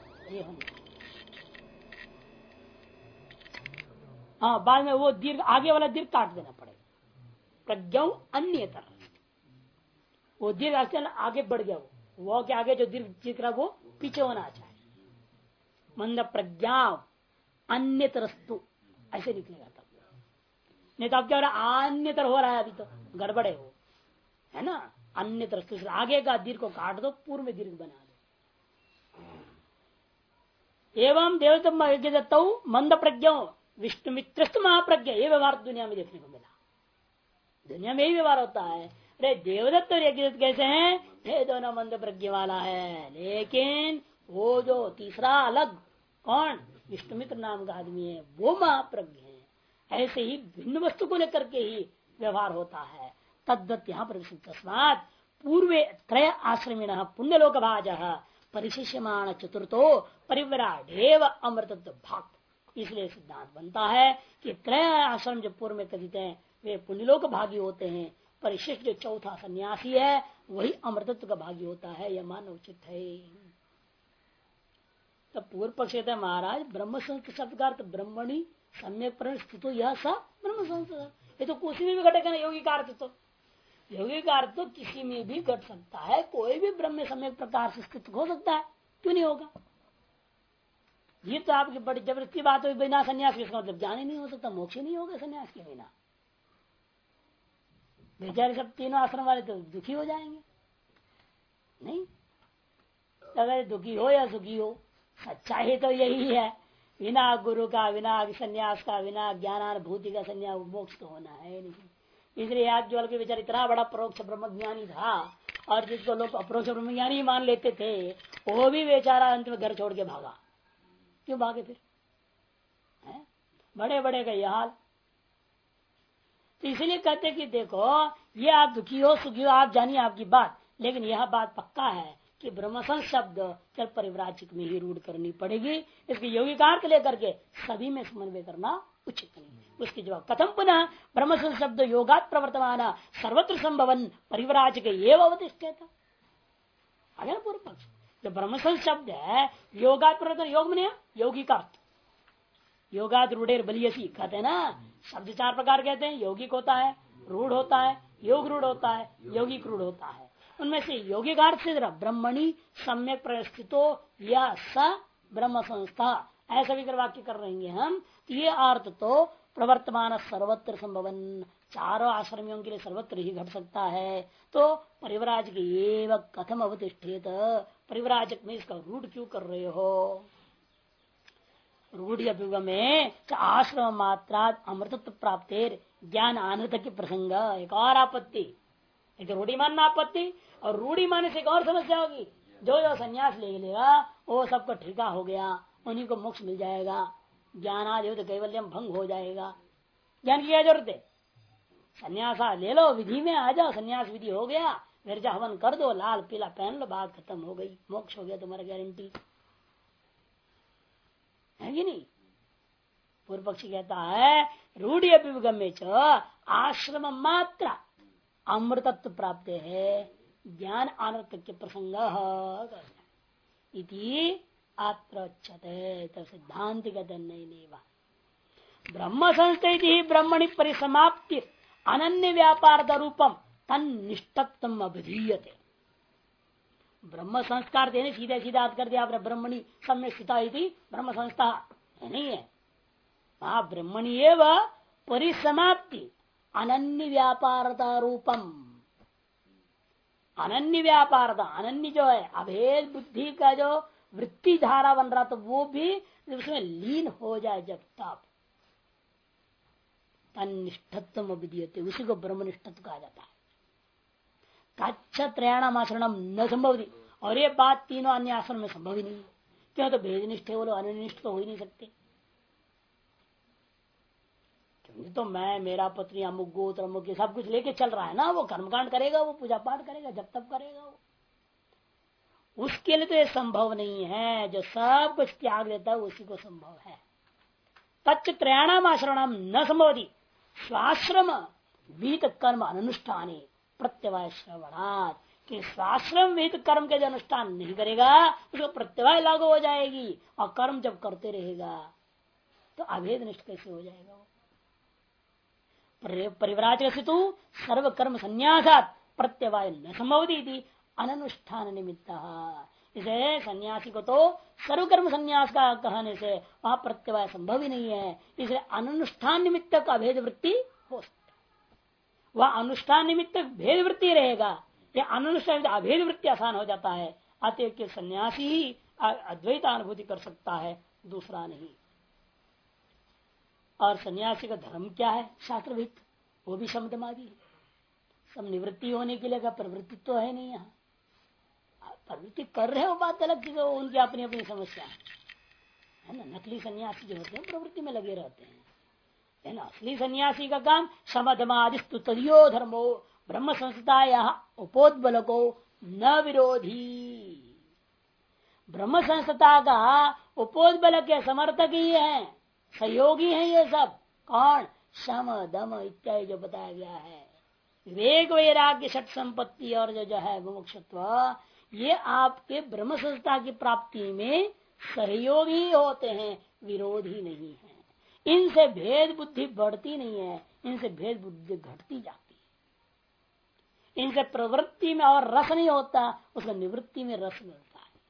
हाँ बाद में वो दीर्घ आगे वाला दीर्घ काट देना पड़ेगा। प्रज्ञ अन्यतर, वो दीर्घ आगे बढ़ गया, वो के आगे जो दीर्घ दिख रहा वो पीछे होना चाहिए। मंद प्रज्ञा अन्यतरस्तु ऐसे निकलेगा तब, नहीं तो अब क्या हो रहा है? अन्यतर हो रहा है, अभी तो गड़बड़ है वो, है ना। अन्यतरस्तु आगे का दीर्घ को काट दो, पूर्व में दीर्घ बना दो। एवं देवदत्त मंद प्रज्ञ विष्णु मित्रस्तु महाप्रज्ञ, ये व्यवहार दुनिया में देखने को मिला। दुनिया में यही व्यवहार होता है। अरे देवदत्त और यज्ञदत्त कैसे हैं? ये दोनों मंद प्रज्ञ वाला है, लेकिन वो जो तीसरा अलग कौन विष्णुमित्र नाम का आदमी है वो महाप्रज्ञ है। ऐसे ही भिन्न वस्तु को लेकर के ही व्यवहार होता है। तद्वत यहाँ पर तस्मात् पूर्वे त्रय आश्रमिण पुण्यलोक भाज परिशिष्यमाण चतुर्थो परिवराढ़ेव अमृतत्व भाग। इसलिए सिद्धांत बनता है कि त्रय आश्रम जो पूर्व में कथित हैं वे पुण्यलोक भागी होते हैं, परिशिष्ट जो चौथा सन्यासी है वही अमृतत्व का भागी होता है। यह मान उचित है। तब पूर्व पक्ष कहते हैं महाराज ब्रह्म संस्कृत शब्द का अर्थ ब्रह्मणी सम्यक स्थित यह सा ब्रह्म संस्कृत, ये तो किसी में भी घटेगा ना। योगी का अर्थ तो, योगी का अर्थ तो किसी में भी घट सकता है, कोई भी ब्रह्म सम्यक प्रकार से स्थित हो सकता है, क्यों नहीं होगा? ये तो आपकी बड़ी जबरदस्ती बात हो, बिना संन्यास के इसका मतलब ज्ञान ही नहीं हो सकता, मोक्ष नहीं होगा संन्यास के बिना। बेचारे सब तीनों आश्रम वाले तो दुखी हो जाएंगे। नहीं, अगर दुखी हो या सुखी हो, सच्चाई तो यही है, बिना गुरु का, बिना संन्यास का, बिना ज्ञानानुभूति का संन्यास मोक्ष तो होना है नहीं। इसलिए आज जो के बेचारे इतना बड़ा परोक्ष ब्रह्म ज्ञानी था, और जिसको लोग अप्रोक्ष ब्रह्म ज्ञानी मान लेते थे, वो भी बेचारा अंत में घर छोड़ के भागा। क्यों भागे फिर? बड़े बड़े का यह हाल। तो इसलिए कहते कि देखो ये आप दुखी हो सुखी हो आप जानिए आपकी बात, लेकिन यह बात पक्का है कि ब्रह्मसंस शब्द चल परिव्राजक में ही रूढ़ करनी पड़ेगी। इसके योगिकार को लेकर के सभी में समन्वय करना उचित नहीं। उसकी जवाब कथम पुनः ब्रह्मसंस शब्द योगात प्रवर्तमान सर्वत्र संभवन परिव्राजक एवं अवतिष्ठेत। अगर पूर्व पक्ष जो ब्रह्मसंस शब्द है योगात प्रवर्तन, योग में योगी का अर्थ योगात रूढ़ेर बलियसी कहते हैं ना। शब्द चार प्रकार कहते हैं, यौगिक होता है, रूढ़ होता है, योग रूढ़ होता है, यौगिक रूढ़ होता है। उनमें से यौगिक अर्थ से ब्रह्मणी सम्यक परिस्थितो या स ब्रह्म संस्था, ऐसा भी वाक्य कर रहे हैं हम। ये अर्थ तो प्रवर्तमान सर्वत्र संभवन, चारों आश्रमियों के लिए सर्वत्र ही घट सकता है। तो परिवराजक एवं कथम अवतिष्ठित, परिवराजक में इसका रूढ़ क्यों कर रहे हो? रूढ़ अभिगम में आश्रम मात्रा अमृतत्व प्राप्तेर ज्ञान अनर्थ की प्रसंग, एक और आपत्ति। एक रूढ़ी मानना आपत्ति, और रूढ़ी मानने से एक और समस्या होगी। जो जो संन्यास ले लेगा वो सबका ठिका हो गया, उन्हीं को मोक्ष मिल जाएगा, ज्ञानादि तो कैवल्यम भंग हो जाएगा। ज्ञान की क्या जरूरत है? संन्यास ले लो, विधि में आ जाओ, संन्यास विधि हो गया, विरजा हवन कर दो, लाल पीला पहन लो, बात खत्म हो गई, मोक्ष हो गया तुम्हारा, गारंटी है कि नहीं? पूर्व पक्षी कहता है रूढ़ी अभिगम्य च आश्रम मात्रा अमृतत्व प्राप्त है ज्ञान अनर्थ के प्रसंग इति आत्रोच्यते। सिद्धांत नहीं ब्रह्म संस्थित ही ब्रह्मणि परिसमाप्ति अनन्य व्यापार रूपम तन्निष्ठत्वम अभिधीयते। ब्रह्म संस्कार देने सीधे सीधा कर दिया आपने, ब्रह्मणि सम्यक स्थिता ब्रह्म संस्था नहीं है वहां, ब्रह्मणि एवं परिसमाप्ति अनन्य व्यापारता रूपम। अनन्य व्यापारता, अनन्य जो है अभेद बुद्धि का जो वृत्ति धारा बन रहा, तो वो भी उसमें लीन हो जाए जब तब तन्निष्ठत्वम अभिधीयते, उसी को ब्रह्मनिष्ठत्व कहा जाता है। कच्छ त्रयाणाम आश्रणम न संभव, और ये बात तीनों अन्य आश्रम में संभव ही नहीं। क्यों? तो भेदनिष्ठ है, वो लोग अनिष्ठ तो हो ही नहीं सकते। क्योंकि तो मैं, मेरा पत्नी, अमुक गोत्र अमुक सब कुछ लेके चल रहा है ना, वो कर्मकांड करेगा, वो पूजा पाठ करेगा, जब तब करेगा वो। उसके लिए तो ये संभव नहीं है, जो सब कुछ त्याग देता है उसी को संभव है। तच्च त्रयाणाम आश्रणाम न संभवती स्वाश्रम वीत कर्म अनुष्ठाने प्रत्यवाय श्रवणात्, कि स्वाश्रम विहित कर्म के जो अनुष्ठान नहीं करेगा उसको प्रत्यवाय लागू हो जाएगी, और कर्म जब करते रहेगा तो अभेद निष्ठ कैसे हो जाएगा वो? परिवराजक से तो सर्व कर्म संन्यासात प्रत्यवाय न संभवती अनुष्ठान निमित्त। इसे सन्यासी को तो सर्वकर्म संन्यास का कहने से वहां प्रत्यवाय संभव ही नहीं है, इसलिए अनुष्ठान निमित्त का अभेद वृत्ति हो सकता है। वह अनुष्ठान निमित्त भेद वृत्ति रहेगा, या अनुष्ठान अभेद वृत्ति आसान हो जाता है। अतएव के सन्यासी ही अद्वैत अनुभूति कर सकता है, दूसरा नहीं। और सन्यासी का धर्म क्या है? शास्त्रविद, वो भी शब्दमादी है। सब निवृत्ति होने के लिए का प्रवृत्ति तो है नहीं, यहाँ प्रवृत्ति कर रहे हो बात अलग चीज, उनकी अपनी अपनी समस्या है ना। नकली सन्यासी जो होते हैं प्रवृत्ति में लगे रहते हैं, है ना। असली सन्यासी का काम समधमादिस्तु तदियो धर्मो ब्रह्म संस्था उपोद्बल को न विरोधी। ब्रह्म संस्था का उपोद्बल के समर्थक ही है, सहयोगी है ये सब। कौन? शम दम इत्यादि जो बताया गया है, विवेक वैराग्य षट संपत्ति और जो है मुमुक्षुत्व, ये आपके ब्रह्म संस्था की प्राप्ति में सहयोगी होते हैं, विरोधी नहीं है। इनसे भेद बुद्धि बढ़ती नहीं है, इनसे भेद बुद्धि घटती जाती है। इनसे प्रवृत्ति में और रस नहीं होता, उसका निवृत्ति में रस मिलता है।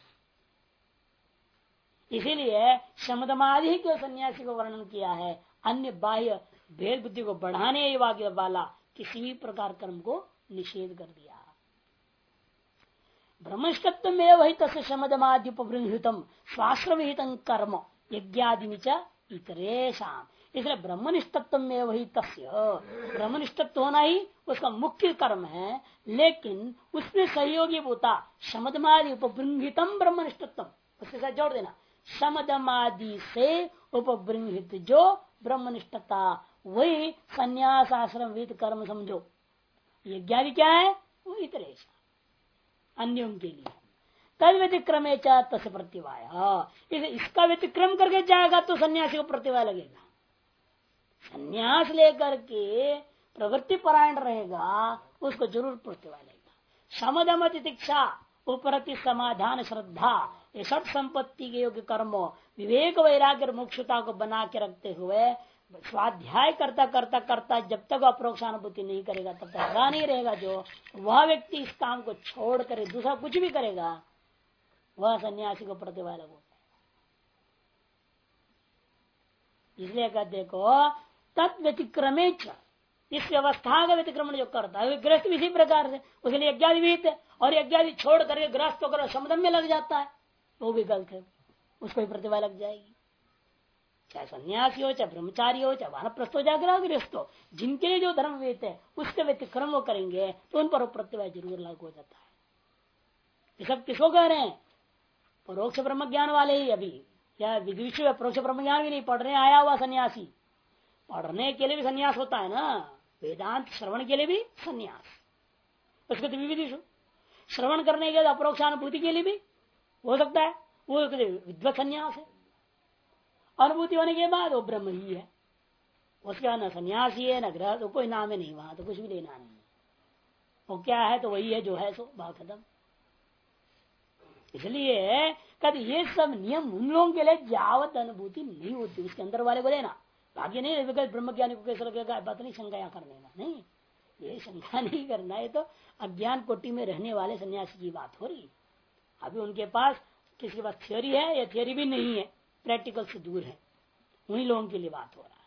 इसीलिए शमदमादि के सन्यासी को वर्णन किया है, अन्य बाह्य भेद बुद्धि को बढ़ाने वाला किसी भी प्रकार कर्म को निषेध कर दिया। ब्रह्मनिष्ठत्व में वही तस्य शमदमादि उपबृंहितम स्वाश्रमहित कर्म यज्ञादि इतरेशम। इसलिए ब्रह्मनिष्ठत्व में वही तस्य, ब्रह्मनिष्ठत्व होना ही उसका मुख्य कर्म है, लेकिन उसमें सहयोगी होता शमदमादि उपबृंहितम ब्रह्मनिष्ठत्व, उसके साथ जोड़ देना, शमदमादि से उपबृंहित जो ब्रह्मनिष्ठता, वही संन्यास आश्रम विहित कर्म समझो। यज्ञादि क्या है? वो इतरेशम, अन्यों के लिए। तद व्यतिक्रमे तस्य प्रतिवाय, इसका व्यतिक्रम करके जाएगा तो सन्यासी को प्रतिवाय लगेगा। सन्यास लेकर के प्रवृत्ति परायण रहेगा, उसको जरूर प्रतिवाय लगेगा। शमदम तितिक्षा उपरति समाधान श्रद्धा, ये षट संपत्ति के योग्य कर्म विवेक वैराग्य मोक्षता को बना के रखते हुए स्वाध्याय करता करता करता जब तक अप्रोक्षानुभूति नहीं करेगा तब तक लगा नहीं रहेगा, जो वह व्यक्ति इस काम को छोड़ कर दूसरा कुछ भी करेगा, वह सन्यासी को प्रतिवाय लगता है। इसलिए कहते को तत् व्यतिक्रमे इस व्यवस्था का व्यतिक्रमण जो करता है गृहस्थ इसी प्रकार से उसके लिए यज्ञादि विहित है और यज्ञादि छोड़ करके गृहस्थ होकर समदम में लग जाता है वो भी गलत है, उसको भी प्रतिभा लग जाएगी। चाहे सन्यासी हो, चाहे ब्रह्मचारी हो, चाहे वानप्रस्थ हो, चाहे गृहस्थ हो, जिनके लिए जो धर्म वेद है उसके व्यतिक्रम वो करेंगे तो उन पर प्रतिभा जरूर लागू हो जाता है। ये सब किसको कह रहे हैं? परोक्ष ब्रह्म ज्ञान वाले ही। अभी या विदुष परोक्ष ब्रह्म ज्ञान भी नहीं पढ़ने आया हुआ सन्यासी, पढ़ने के लिए भी सन्यास होता है ना, वेदांत श्रवण के लिए भी सन्यास, उसके तो विविध श्रवण करने के लिए अपरोक्षानुभूति के लिए भी हो सकता है, वो विद्वत सन्यास है। अनुभूति होने के बाद वो ब्रह्म ही है, उसके बाद न सन्यासी है न ग्रह, तो कोई नाम है नहीं, वहां तो कुछ भी लेना नहीं है, वो क्या है तो वही है जो है, सो बात खत्म। इसलिए कद ये सब नियम उन लोगों के लिए जावत अनुभूति नहीं होती, उसके अंदर वाले को लेना, बाकी नहीं। ब्रह्म ज्ञानी को कैसे लगेगा, बात नहीं शंका या करने का नहीं, ये शंका नहीं करना है, तो अज्ञान कोटि में रहने वाले सन्यासी की बात हो रही। अभी उनके पास किसी के पास थियोरी है या थियोरी भी नहीं है, प्रैक्टिकल से दूर है, उन्हीं लोगों के लिए बात हो रहा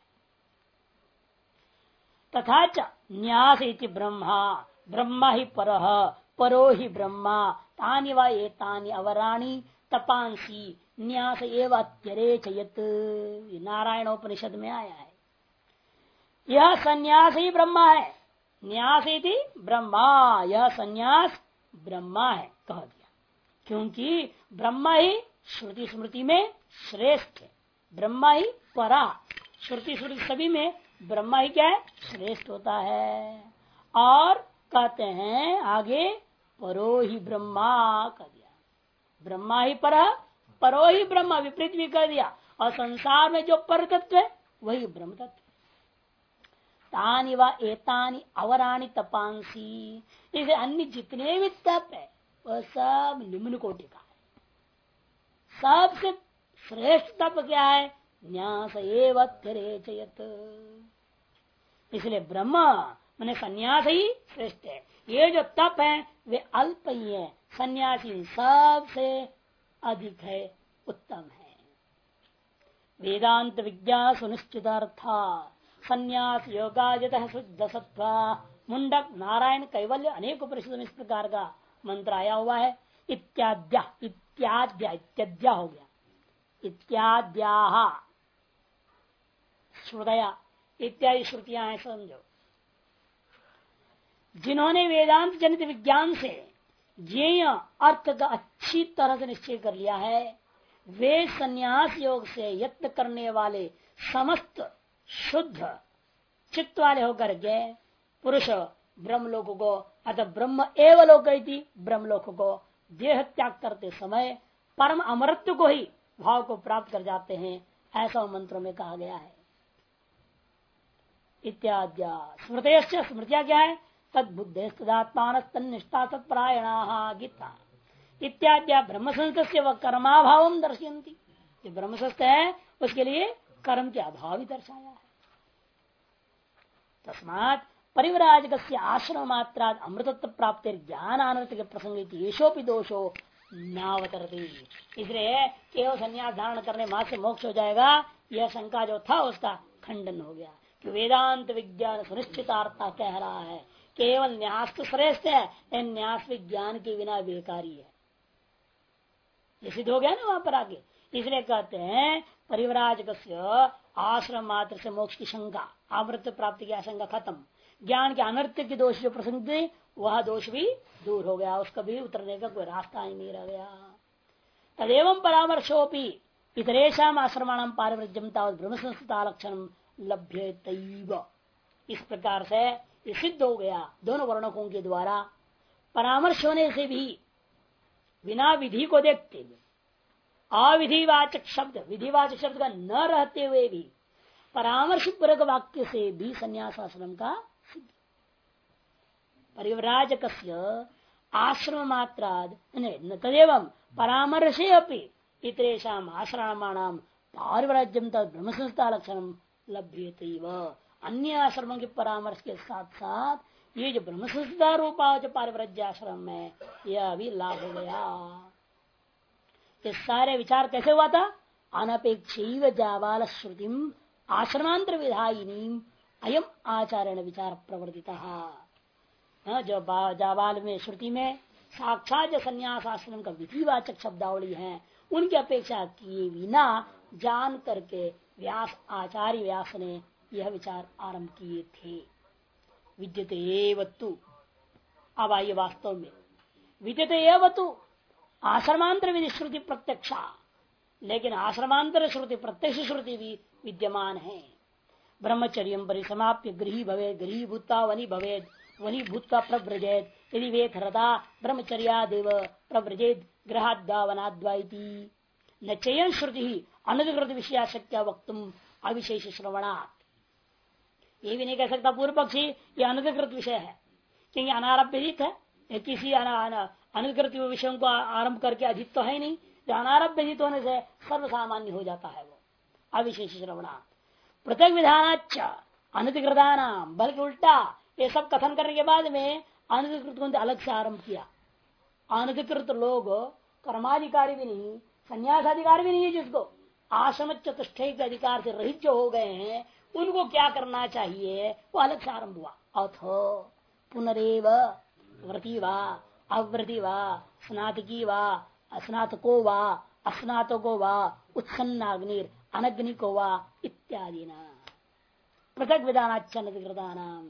है। तथा च न्यास इति ब्रह्मा ब्रह्मा ही परः परो ही ब्रह्मा तानि वा एतानि अवराणि तपांसी न्यास एव अत्यरेचयत्, नारायणोपनिषद में आया है। यह संन्यास ही ब्रह्मा है, न्यास इति ब्रह्मा, यह संन्यास ब्रह्मा है कह दिया, क्योंकि ब्रह्मा ही श्रुति स्मृति में श्रेष्ठ है, ब्रह्मा ही परा, श्रुति स्मृति सभी में ब्रह्मा ही क्या है, श्रेष्ठ होता है। और कहते हैं आगे परो ही ब्रह्मा कह दिया, ब्रह्मा ही परो ही ब्रह्मा, विपरीत भी कर दिया, और संसार में जो पर तत्व है वही ब्रह्म तत्व। तानि वा एतानि अवराणि तपांसी, इसे अन्य जितने भी तप है वह सब निम्न कोटि का है। सबसे श्रेष्ठ तप क्या है, न्यास एव अत्यरेचयत्, इसलिए ब्रह्म माने सन्यास ही श्रेष्ठ है। ये जो तप है वे अल्प ही है, सन्यासी सबसे अधिक है, उत्तम है। वेदांत विज्ञान सुनिश्चितार्था संन्यास योगाजतः शुद्ध सत्वा मुंडक नारायण कैवल्य अनेक उपनिषदों में इस प्रकार का मंत्र आया हुआ है। इत्याद्या इत्याद्या इत्याद्या हो गया, इत्याद्या श्रुतया इत्यादि श्रुतियां हैं समझो। जिन्होंने वेदांत जनित विज्ञान से ज्ञेय अर्थ का अच्छी तरह से निश्चय कर लिया है, वे संन्यास योग से यत्न करने वाले समस्त शुद्ध चित्त वाले होकर के पुरुष ब्रह्मलोक को अतः ब्रह्म एवं लोक ब्रह्मलोक को देह त्याग करते समय परम अमरत्व को ही भाव को प्राप्त कर जाते हैं, ऐसा मंत्रों में कहा गया है। इत्याद्या स्मृतय स्मृतिया क्या है, तदबुद्धेस्तदात्मान तन्निष्ठा तत्परायणा गीता इत्याद्या ब्रह्मसंस्थ व कर्माभाव दर्शयन्ति, जो ब्रह्मसंस्थ है उसके लिए कर्म के अभाव ही दर्शाया है। तस्मात् परिव्राजक आश्रम मात्रा अमृतत्व प्राप्त ज्ञान अनर्थ के प्रसंग येषोपि दोषो नावतरती, इसलिए केवल संन्यास धारण करने मात्र से मोक्ष हो जाएगा, यह शंका जो था उसका खंडन हो गया कि वेदांत विज्ञान सुनिश्चितार्था कह रहा है केवल न्यास तो श्रेष्ठ है, न्यास विज्ञान के बिना बेकारी है, ये सिद्ध हो गया ना वहां पर आगे। इसलिए कहते हैं परिव्राजक आश्रम मात्र से मोक्ष की शंका, अमृत प्राप्ति की आशंका खत्म, ज्ञान के अनर्थ के दोष जो प्रसंग थे वह दोष भी दूर हो गया, उसका भी उतरने का कोई रास्ता ही नहीं रह गया। तदेवं परामर्शोपि इतरेशम आश्रमाणाम पारिव्रज्यम तावत् ब्रह्म संस्था लक्षण लभ्येतैव, इस प्रकार से ये सिद्ध हो गया दोनों वर्णकों के द्वारा परामर्श होने से भी बिना विधि को देखते हुए अविधिवाचक शब्द विधिवाचक शब्द का न रहते हुए भी परामर्श पूर्वक वाक्य से भी संन्यास आश्रम का सिद्ध। परिव्राजक आश्रम मात्राद तदेव परामर्शे अपि इतरेषाम आश्रमाणाम पारिव्राज्यम तद ब्रह्म संस्था लक्षण लभ्येतैव, अन्य आश्रमों के परामर्श के साथ साथ ये जो ब्रह्म संस्था रूपा जो पारिव्राज्य आश्रम है यह भी लाभ हो गया। ये सारे विचार कैसे हुआ था, अनपेक्ष जावाल श्रुतिम आश्रमांतर विधायिनी अयम आचार्य विचार प्रवर्तिता। जो जाबाल में श्रुति में साक्षात जो संन्यास आश्रम का विधिवाचक शब्दावली है उनकी अपेक्षा किए बिना जान करके व्यास आचार्य व्यास ने यह विचार आरंभ किए थे। विद्यते एवतु, अब आइए वास्तव में विद्यते एवतु आश्रमांतर विधि श्रुति प्रत्यक्षा, लेकिन आश्रमांतर श्रुति प्रत्यक्ष श्रुति भी विद्यमान है। ब्रह्मचर्य परिसमाप्य गृही भवे गृही भूता वनी भवेद वनी भूता प्रव्रजेद यदि वेद हृदा ब्रह्मचर्यादेव प्रव्रजेद गृहाद्वा वनाद्वाइति न चयन श्रुति ही अनधिकृत विषया शक्या वक्तुम अविशेष श्रवणात्। ये भी नहीं कह सकता पूर्व पक्षी ये अनधिकृत विषय है, क्योंकि अनारभ्य है, किसी अनधिकृत विषयों को आरंभ करके अधिक तो है नहीं, जो अनारभ्य होने से सर्वसामान्य हो जाता है वो अविशेष श्रवणात्। पृथक विधानाच अनधिकृतानाम, बल्कि उल्टा ये सब कथन करने के बाद में अनधिकृत को अलग से आरंभ किया। अनधिकृत लोग कर्माधिकारी भी नहीं, संन्यासाधिकारी भी नहीं है, जिसको आश्रम चतुष्टय के अधिकार से रहित जो हो गए हैं उनको क्या करना चाहिए वो अलग से आरंभ हुआ। अथो पुनरेव व्रती वा अव्रती वा स्नातकी वा अस्नातको वा अस्नातको वा उत्सन्नाग्निर अनग्निको वा इत्यादि न पृथक विधानाचनकृतानाम।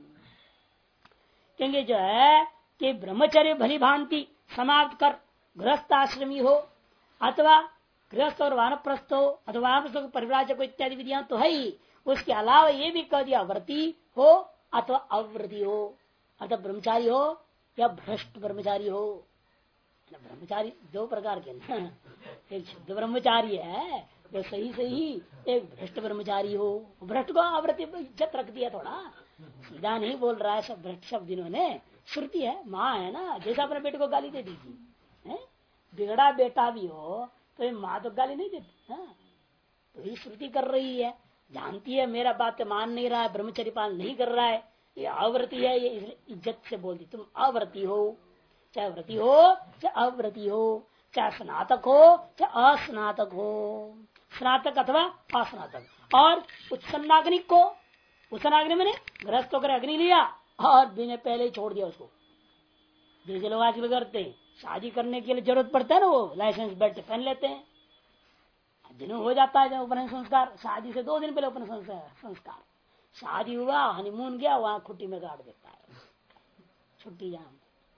क्योंकि जो है कि ब्रह्मचर्य भली भांति समाप्त कर गृहस्थ आश्रमी हो अथवा गृहस्थ और वानप्रस्थ हो अथवा वानप्रस्थ परिव्राजक इत्यादि विधियां तो है ही, उसके अलावा ये भी कह दिया व्रती हो अथवा अव्रती हो, अथवा ब्रह्मचारी हो या भ्रष्ट ब्रह्मचारी हो। ब्रह्मचारी दो प्रकार के ना, एक शुद्ध ब्रह्मचारी है जो सही सही, एक भ्रष्ट ब्रह्मचारी हो। भ्रष्ट को अव्रती इज्जत रख दिया, थोड़ा सीधा नहीं बोल रहा है सब भ्रष्ट शब्द इन्होंने, श्रुति है, माँ है ना, जैसा अपने बेटे को गाली दे दीजिए, बिगड़ा बेटा भी हो तो माँ तो गाली नहीं देती। तो ये श्रुति कर रही है, जानती है मेरा बात मान नहीं रहा है, ब्रह्मचर्य पालन नहीं कर रहा है, ये अव्रती है, ये इसलिए इज्जत से बोलती तुम अव्रती हो, चाहे व्रती हो चाहे अव्रती हो, चाहे स्नातक हो चाहे अस्नातक हो, स्नातक अथवा अस्नातक। और उत्सन्नाग्नि को, उत्सन्नाग्नि मैंने गृहस्थ होकर अग्नि लिया और दिन पहले ही छोड़ दिया उसको। जैसे लोग आज भी करते हैं, शादी करने के लिए जरूरत पड़ता है ना, वो लाइसेंस बेल्ट पहन लेते हैं, जिन्हों हो जाता है उपनयन संस्कार, शादी से 2 दिन पहले उपनयन संस्कार, शादी हुआ हनीमून गया वहां खुट्टी में गाड़ देता है, छुट्टी जाम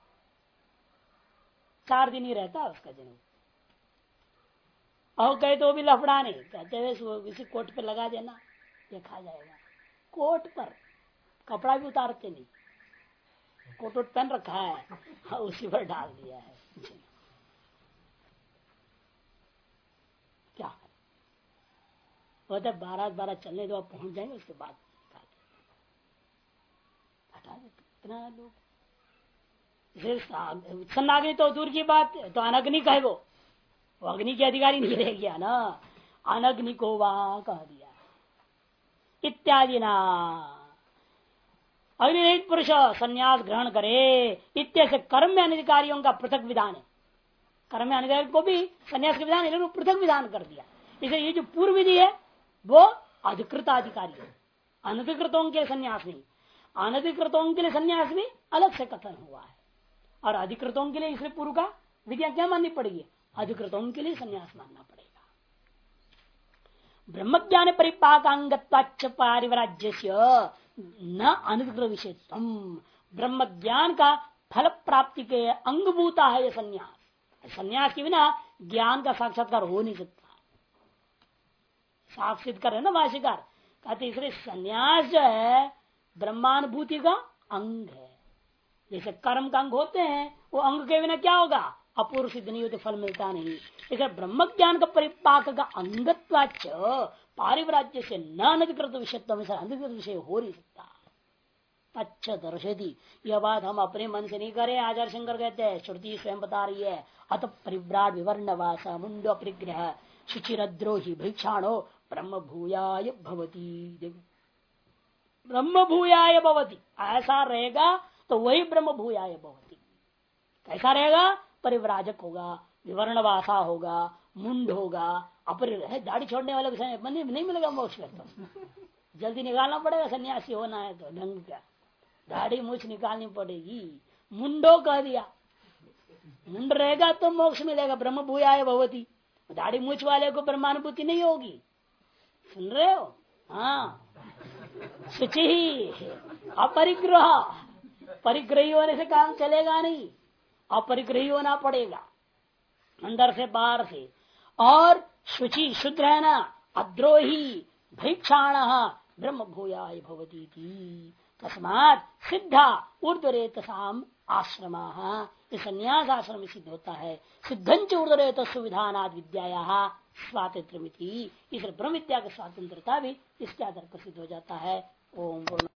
4 दिन ही रहता है उसका जन्म। और कहे तो भी लफड़ा नहीं, कहते हुए किसी कोट पे लगा देना देखा जाएगा। कोट पर कपड़ा भी उतारते नहीं, कोट वोट पहन रखा है उसी पर डाल दिया है। क्या बोलते 12 चलने दो, पहुंच जाएंगे उसके बाद हटा देते इतना लोग। सन्नाग्नि तो दूर की बात, तो अनग्नि कहे वो अग्नि के अधिकारी नहीं रह गया ना, अनग्नि को वहां कह दिया इत्यादि ना। अग्निरहित पुरुष संन्यास ग्रहण करे इत्यादि कर्म में अनधिकारियों का पृथक विधान है। कर्म में अनधिकारी को भी संन्यास का विधान है, पृथक विधान कर दिया। इसलिए ये जो पूर्व विधि है वो अधिकृत अधिकारी है, अनधिकृतों के संन्यास नहीं। अनधिकृतों के लिए संन्यास भी अलग से कथन हुआ है, और अधिकृतों के लिए इसलिए पूर्व का विद्या क्या माननी पड़ेगी, अधिकृतों के लिए संन्यास मानना पड़ेगा। ब्रह्म ज्ञान परिपाकांगत्वाच्च पारिवराज्य न अनधिकृत विषयत्वम, ब्रह्म ज्ञान का फल प्राप्ति के अंगभूता है यह संन्यास। संन्यास के बिना ज्ञान का साक्षात्कार हो नहीं सकता। साक्षित कर है ना भाष्यकार, कहते इसलिए संन्यास जो है ब्रह्मानुभूति का अंग है। जैसे कर्म का अंग होते हैं, वो अंग के बिना क्या होगा, अपूर्व सिद्ध नहीं होते, फल मिलता नहीं। इसलिए ब्रह्म ज्ञान का परिपाक का अंगत्वाच पारिवराज्य से न अनधिकृत विषयत्व में अनधिकृत विषय हो नहीं सकता। अच्छा दर्शती, यह बात हम अपने मन से नहीं करें, आचार्य शंकर कहते हैं, श्रुति स्वयं बता रही है। अत परिव्राट विवर्ण वासा मुंडो परिग्रह शुचिरद्रोही भिक्षाणो ब्रह्म भूयाय भवती। ब्रह्म भूयाय भवती, ऐसा रहेगा तो वही ब्रह्म भूयाय भवती। कैसा रहेगा, परिव्राजक होगा, विवर्णवासा होगा, मुंड होगा, अपरिग्रह, दाढ़ी छोड़ने वाले नहीं मिलेगा मोक्ष। जल्दी निकालना पड़ेगा, सन्यासी होना है तो ढंग का दाढ़ी मूछ निकालनी पड़ेगी। मुंडो कह दिया, मुंड रहेगा तो मोक्ष मिलेगा, ब्रह्म भूयाय भवती। दाढ़ी मूछ वाले को ब्रह्मानुभूति नहीं होगी, सुन रहे हो? हाँ, शुचि अपरिग्रह, परिग्रही होने से काम चलेगा नहीं, अपरिग्रही होना पड़ेगा अंदर से बाहर से। और शुचि शुद्ध रहना, अद्रोही भैक्षाण ब्रह्म भूयाय भवती थी। तस्मात् सिद्धा ऊर्ध्वरेतसाम आश्रमा, संन्यास आश्रम सिद्ध होता है। सिद्धंच ऊर्ध्वरेत सुविधानाद विद्या स्वातंत्र, इस ब्रह्म विद्या की स्वतंत्रता भी इसके आधार पर सिद्ध हो जाता है। ओम